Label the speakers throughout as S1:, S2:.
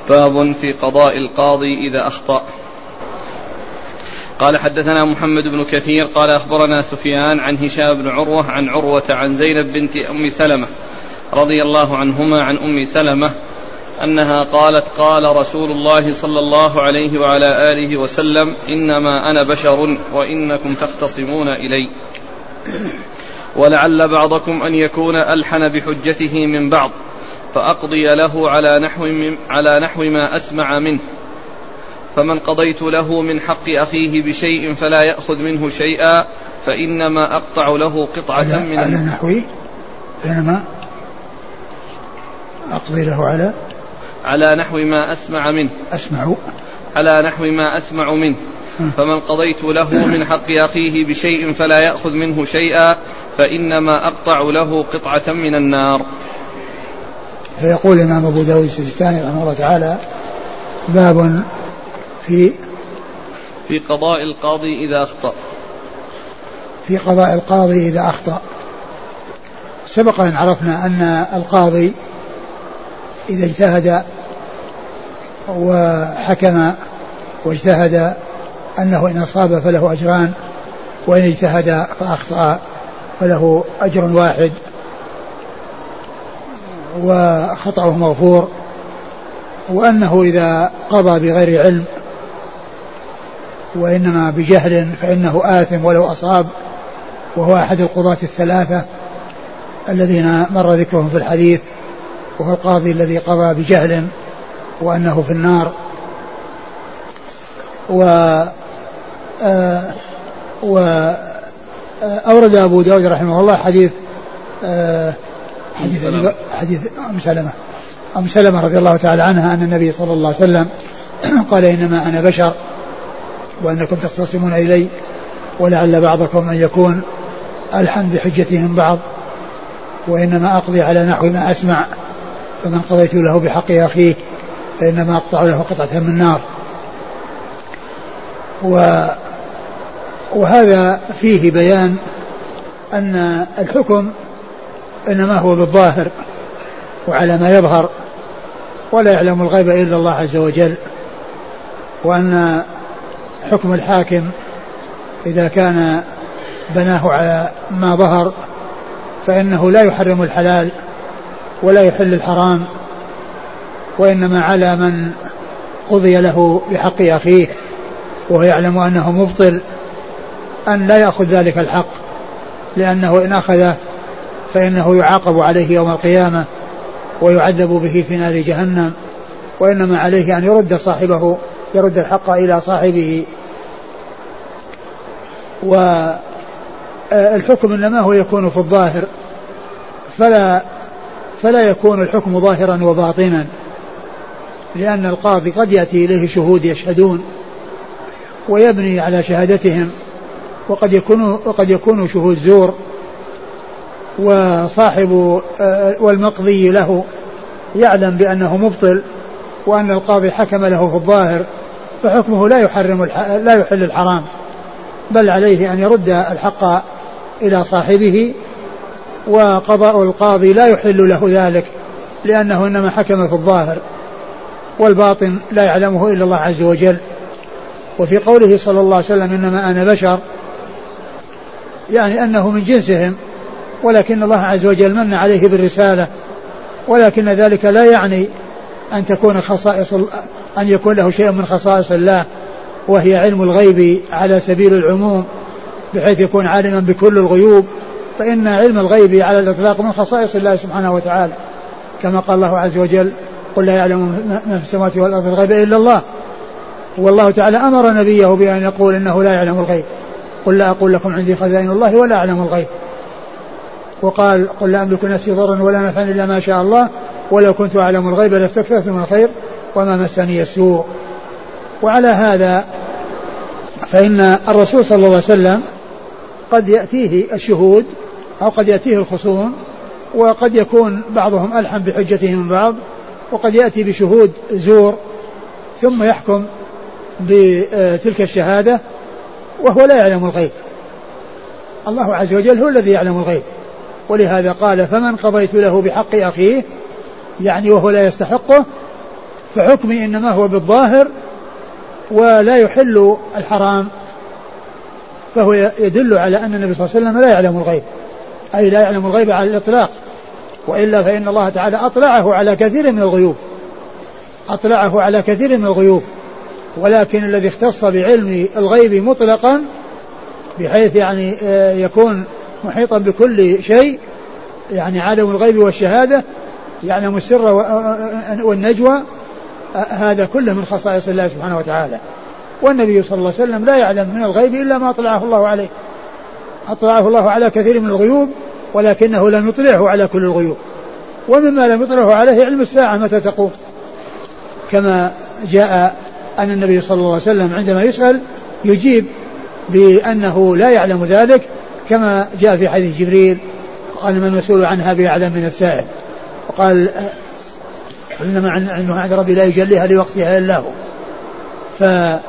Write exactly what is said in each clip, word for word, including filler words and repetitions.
S1: باب في قضاء القاضي إذا أخطأ. قال حدثنا محمد بن كثير قال أخبرنا سفيان عن هشام بن عروة عن عروة عن زينب بنت أم سلمة رضي الله عنهما عن أم سلمة أنها قالت قال رسول الله صلى الله عليه وعلى آله وسلم إنما أنا بشر وإنكم تختصمون إلي ولعل بعضكم أن يكون ألحن بحجته من بعض فأقضي له على نحو, على نحو ما أسمع منه فمن قضيت له من حق أخيه بشيء فلا يأخذ منه شيئا فإنما أقطع له قطعة من
S2: على نحو إنما أقضي له على
S1: على نحو ما أسمع منه
S2: أسمع
S1: على نحو ما أسمع منه فمن قضيت له من حق أخيه بشيء فلا يأخذ منه شيئا فإنما أقطع له قطعة من النار.
S2: فيقول الإمام أبو داود السجستاني رحمه الله تعالى باب في
S1: في قضاء القاضي إذا أخطأ.
S2: في قضاء القاضي إذا أخطأ. سبق أن عرفنا أن القاضي إذا اجتهد وحكم واجتهد أنه إن أصاب فله أجران وإن اجتهد فأخطأ فله أجر واحد وخطأه مغفور، وأنه إذا قضى بغير علم وإنما بجهل فإنه آثم ولو أصاب، وهو أحد القضاة الثلاثة الذين مر ذكرهم في الحديث، وهو القاضي الذي قضى بجهل وأنه في النار. و آه وأورد أبو داود رحمه الله حديث آه حديث حديث أم سلمة أم سلمة رضي الله تعالى عنها أن النبي صلى الله عليه وسلم قال إنما أنا بشر وأنكم تختصمون إلي ولعل بعضكم أن يكون ألحن بحجته من بعض وإنما أقضي على نحو ما أسمع فمن قضيت له بحق أخيه فإنما أقطع له قطعة من نار. و وهذا فيه بيان أن الحكم إنما هو بالظاهر وعلى ما يظهر ولا يعلم الغيب إلا الله عز وجل، وأن حكم الحاكم إذا كان بناه على ما ظهر فإنه لا يحرم الحلال ولا يحل الحرام، وإنما على من قضي له بحق أخيه وهو يعلم أنه مبطل أن لا يأخذ ذلك الحق، لأنه إن أخذه فإنه يعاقب عليه يوم القيامة ويعذب به في نار جهنم، وإنما عليه أن يرد صاحبه يرد الحق إلى صاحبه. والحكم إنما هو يكون في الظاهر، فلا فلا يكون الحكم ظاهرا وباطنا، لأن القاضي قد يأتي إليه شهود يشهدون ويبني على شهادتهم، وقد يكونوا وقد يكونوا شهود زور، وصاحب والمقضي له يعلم بأنه مبطل وأن القاضي حكم له في الظاهر، فحكمه لا يحرم لا يحل الحرام، بل عليه أن يرد الحق إلى صاحبه، وقضاء القاضي لا يحل له ذلك لأنه إنما حكم في الظاهر، والباطن لا يعلمه إلا الله عز وجل. وفي قوله صلى الله عليه وسلم إنما أنا بشر، يعني أنه من جنسهم، ولكن الله عز وجل من عليه بالرسالة، ولكن ذلك لا يعني أن تكون خصائص أن يكون له شيء من خصائص الله، وهي علم الغيب على سبيل العموم بحيث يكون عالما بكل الغيوب، فإن علم الغيب على الإطلاق من خصائص الله سبحانه وتعالى، كما قال الله عز وجل قل لا يعلم ما في السماوات والأرض الغيب إلا الله. والله تعالى أمر نبيه بأن يقول إنه لا يعلم الغيب، قل لا أقول لكم عندي خزائن الله ولا أعلم الغيب، وقال قل لا أملك نفسي ضرا ولا نفعا إلا ما شاء الله ولو كنت أعلم الغيب لاستكثرت من الخير وما مسني السوء. وعلى هذا فإن الرسول صلى الله عليه وسلم قد يأتيه الشهود أو قد يأتيه الخصوم، وقد يكون بعضهم ألحن بحجته من بعض، وقد يأتي بشهود زور ثم يحكم بتلك الشهادة وهو لا يعلم الغيب. الله عز وجل هو الذي يعلم الغيب، ولهذا قال فمن قضيت له بحق أخيه، يعني وهو لا يستحقه، فحكمي إنما هو بالظاهر ولا يحل الحرام، فهو يدل على أن النبي صلى الله عليه وسلم لا يعلم الغيب، أي لا يعلم الغيب على الإطلاق، وإلا فإن الله تعالى أطلعه على كثير من الغيوب أطلعه على كثير من الغيوب ولكن الذي اختص بعلم الغيب مطلقا بحيث يعني يكون محيطا بكل شيء، يعني عالم الغيب والشهادة، يعلم السر والنجوى، هذا كله من خصائص الله سبحانه وتعالى. والنبي صلى الله عليه وسلم لا يعلم من الغيب إلا ما أطلعه الله عليه، أطلعه الله على كثير من الغيوب ولكنه لم يطلعه على كل الغيوب. ومما لم يطلعه عليه علم الساعة متى تقوم، كما جاء أن النبي صلى الله عليه وسلم عندما يسأل يجيب بأنه لا يعلم ذلك، كما جاء في حديث جبريل قال من المسؤول عنها بأعلم من السائل، وقال إنما علمها عند ربي لا يجليها لوقتها إلا هو. فعلم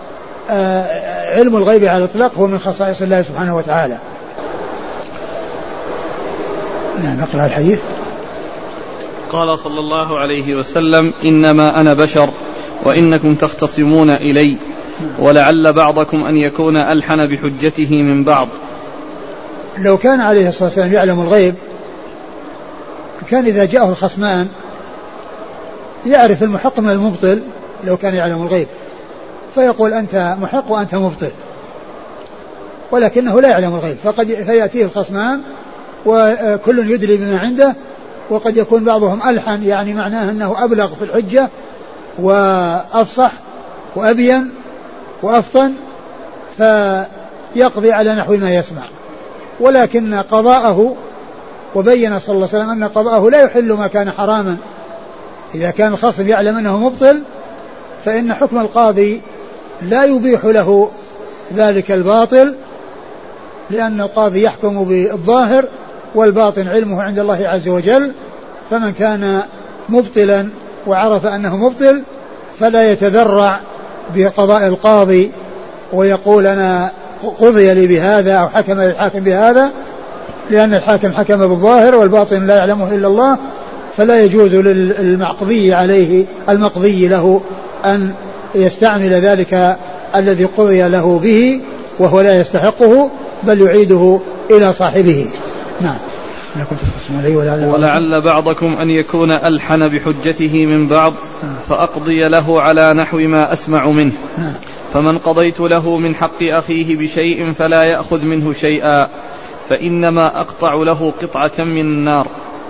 S2: الغيب على الإطلاق هو من خصائص الله سبحانه وتعالى. نقرأ الحديث.
S1: قال صلى الله عليه وسلم إنما أنا بشر وإنكم تختصمون إلي ولعل بعضكم أن يكون ألحن بحجته من بعض.
S2: لو كان عليه الصلاة والسلام يعلم الغيب كان إذا جاءه الخصمان يعرف المحق من المبطل، لو كان يعلم الغيب فيقول أنت محق وأنت مبطل، ولكنه لا يعلم الغيب، فقد فيأتيه الخصمان وكل يدري بما عنده، وقد يكون بعضهم ألحن يعني معناه أنه أبلغ في الحجة وأفصح وأبين وأفطن فيقضي على نحو ما يسمع. ولكن قضاءه، وبين صلى الله عليه وسلم أن قضاءه لا يحل ما كان حراما، إذا كان الخصم يعلم أنه مبطل فإن حكم القاضي لا يبيح له ذلك الباطل، لأن القاضي يحكم بالظاهر والباطن علمه عند الله عز وجل. فمن كان مبطلا وعرف أنه مبطل فلا يتذرع بقضاء القاضي ويقول أنا قضي لي بهذا أو حكم الحاكم بهذا، لأن الحاكم حكم بالظاهر والباطن لا يعلمه إلا الله، فلا يجوز للمقضي عليه المقضي له أن يستعمل ذلك الذي قضي له به وهو لا يستحقه، بل يعيده إلى صاحبه. نعم.
S1: ولعل بعضكم أن يكون ألحن بحجته من بعض فأقضي له على نحو ما أسمع منه، فمن قضيت له من حق أخيه بشيء فلا يأخذ منه شيئا فإنما أقطع له قطعة من النار.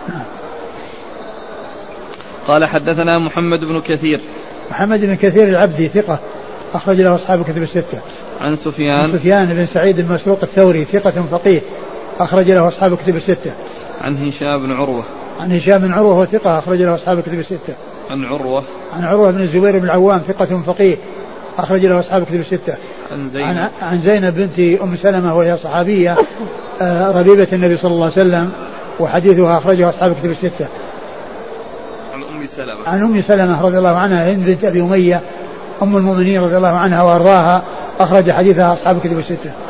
S1: قال حدثنا محمد بن كثير.
S2: محمد بن كثير العبدي ثقة أخرج له أصحاب الكتب الستة.
S1: عن سفيان.
S2: عن سفيان بن سعيد المسروق الثوري ثقة فقيه أخرج له أصحاب الكتب الستة.
S1: عن هشام بن عروة.
S2: عن هشام بن عروة ثقة أخرج له أصحاب الكتب الستة.
S1: عن عروة.
S2: عن عروة بن الزبير بن العوام ثقة فقيه أخرج له أصحاب الكتب الستة.
S1: عن زينب.
S2: عن, عن زينب بنت أم سلمة وهي صحابية ربيبة النبي صلى الله عليه وسلم، وحديثها أخرجه أصحاب الكتب الستة.
S1: عن أم سلمة.
S2: عن أم سلمة رضي الله عنها هند بنت أبي أمية أم المؤمنين رضي الله عنها وأرضاها، أخرج حديثها أصحاب الكتب الستة.